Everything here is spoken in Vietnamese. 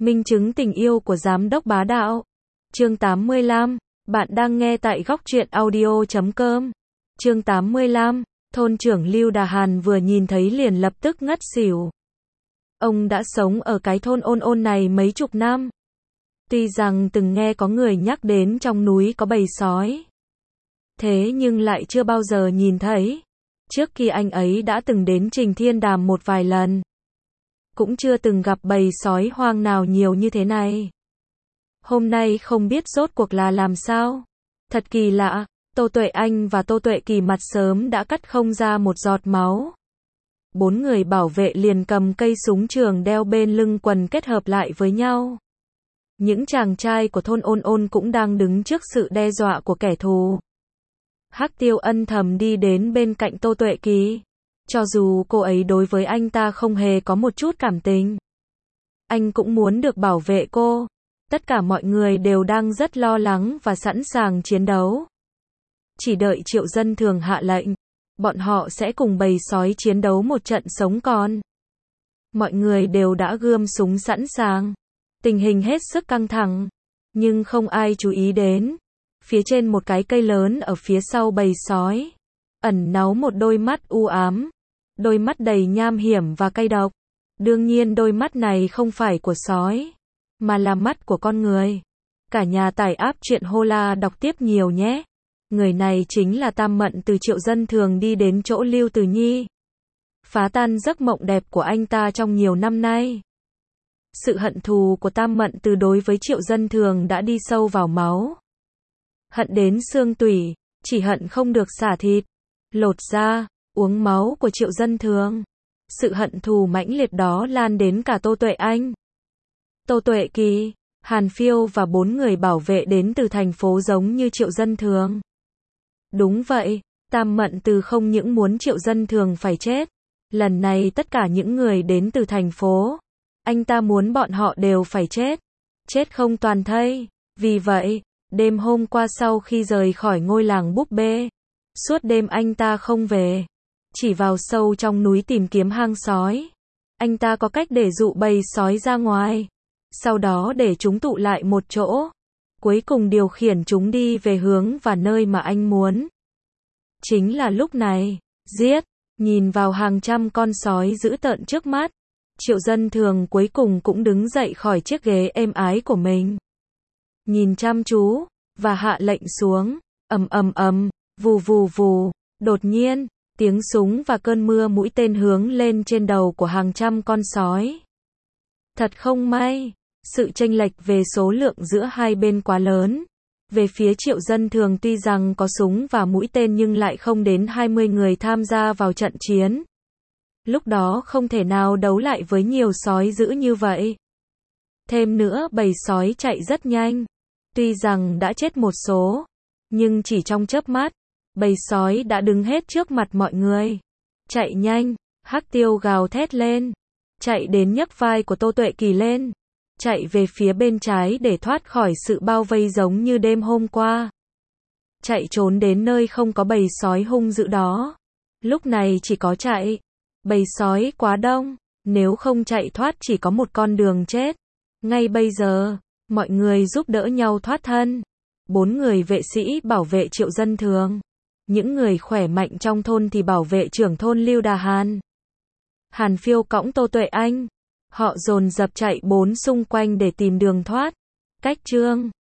Minh chứng tình yêu của giám đốc bá đạo. Chương 85. Bạn đang nghe tại góc truyện audio.com. Chương 85. Thôn trưởng Lưu Đà Hàn vừa nhìn thấy liền lập tức ngất xỉu. Ông đã sống ở cái thôn ôn ôn này mấy chục năm. Tuy rằng từng nghe có người nhắc đến trong núi có bầy sói. Thế nhưng lại chưa bao giờ nhìn thấy. Trước khi anh ấy đã từng đến Trình Thiên Đàm một vài lần. Cũng chưa từng gặp bầy sói hoang nào nhiều như thế này. Hôm nay không biết rốt cuộc là làm sao. Thật kỳ lạ, Tô Tuệ Anh và Tô Tuệ Kỳ mặt sớm đã cắt không ra một giọt máu. 4 người bảo vệ liền cầm cây súng trường đeo bên lưng quần kết hợp lại với nhau. Những chàng trai của thôn ôn ôn cũng đang đứng trước sự đe dọa của kẻ thù. Hắc Tiêu ân thầm đi đến bên cạnh Tô Tuệ Kỳ. Cho dù cô ấy đối với anh ta không hề có một chút cảm tình. Anh cũng muốn được bảo vệ cô. Tất cả mọi người đều đang rất lo lắng và sẵn sàng chiến đấu. Chỉ đợi Triệu Dân Thường hạ lệnh. Bọn họ sẽ cùng bầy sói chiến đấu một trận sống còn. Mọi người đều đã gươm súng sẵn sàng. Tình hình hết sức căng thẳng. Nhưng không ai chú ý đến. Phía trên một cái cây lớn ở phía sau bầy sói. Ẩn náu một đôi mắt u ám. Đôi mắt đầy nham hiểm và cay độc. Đương nhiên đôi mắt này không phải của sói. Mà là mắt của con người. Cả nhà tải app truyện Hola đọc tiếp nhiều nhé. Người này chính là Tam Mận từ Triệu Dân Thường đi đến chỗ Lưu Từ Nhi. Phá tan giấc mộng đẹp của anh ta trong nhiều năm nay. Sự hận thù của Tam Mận từ đối với Triệu Dân Thường đã đi sâu vào máu. Hận đến xương tủy, chỉ hận không được xả thịt, lột da, uống máu của Triệu Dân Thường. Sự hận thù mãnh liệt đó lan đến cả Tô Tuệ Anh, Tô Tuệ Kỳ, Hàn Phiêu và 4 người bảo vệ đến từ thành phố giống như Triệu Dân Thường. Đúng vậy, Tam Mận từ không những muốn Triệu Dân Thường phải chết. Lần này tất cả những người đến từ thành phố, anh ta muốn bọn họ đều phải chết. Chết không toàn thây. Vì vậy, đêm hôm qua sau khi rời khỏi ngôi làng búp bê, suốt đêm anh ta không về. Chỉ vào sâu trong núi tìm kiếm hang sói. Anh ta có cách để dụ bầy sói ra ngoài. Sau đó để chúng tụ lại một chỗ. Cuối cùng điều khiển chúng đi về hướng và nơi mà anh muốn. Chính là lúc này, giết, nhìn vào hàng trăm con sói dữ tợn trước mắt. Triệu Dân Thường cuối cùng cũng đứng dậy khỏi chiếc ghế êm ái của mình. Nhìn chăm chú, và hạ lệnh xuống. Ầm ầm ầm, vù vù vù. Đột nhiên, tiếng súng và cơn mưa mũi tên hướng lên trên đầu của hàng trăm con sói. Thật không may, sự chênh lệch về số lượng giữa hai bên quá lớn. Về phía Triệu Dân Thường tuy rằng có súng và mũi tên nhưng lại không đến 20 người tham gia vào trận chiến. Lúc đó không thể nào đấu lại với nhiều sói dữ như vậy. Thêm nữa bầy sói chạy rất nhanh. Tuy rằng đã chết một số, nhưng chỉ trong chớp mắt, bầy sói đã đứng hết trước mặt mọi người. Chạy nhanh, Hắc Tiêu gào thét lên. Chạy đến nhấc vai của Tô Tuệ Kỳ lên. Chạy về phía bên trái để thoát khỏi sự bao vây giống như đêm hôm qua. Chạy trốn đến nơi không có bầy sói hung dữ đó. Lúc này chỉ có chạy. Bầy sói quá đông. Nếu không chạy thoát chỉ có một con đường chết. Ngay bây giờ, mọi người giúp đỡ nhau thoát thân. 4 người vệ sĩ bảo vệ Triệu Dân Thường. Những người khỏe mạnh trong thôn thì bảo vệ trưởng thôn Lưu Đà Hàn. Hàn Phiêu cõng Tô Tuệ Anh. Họ dồn dập chạy bốn xung quanh để tìm đường thoát. Cách chương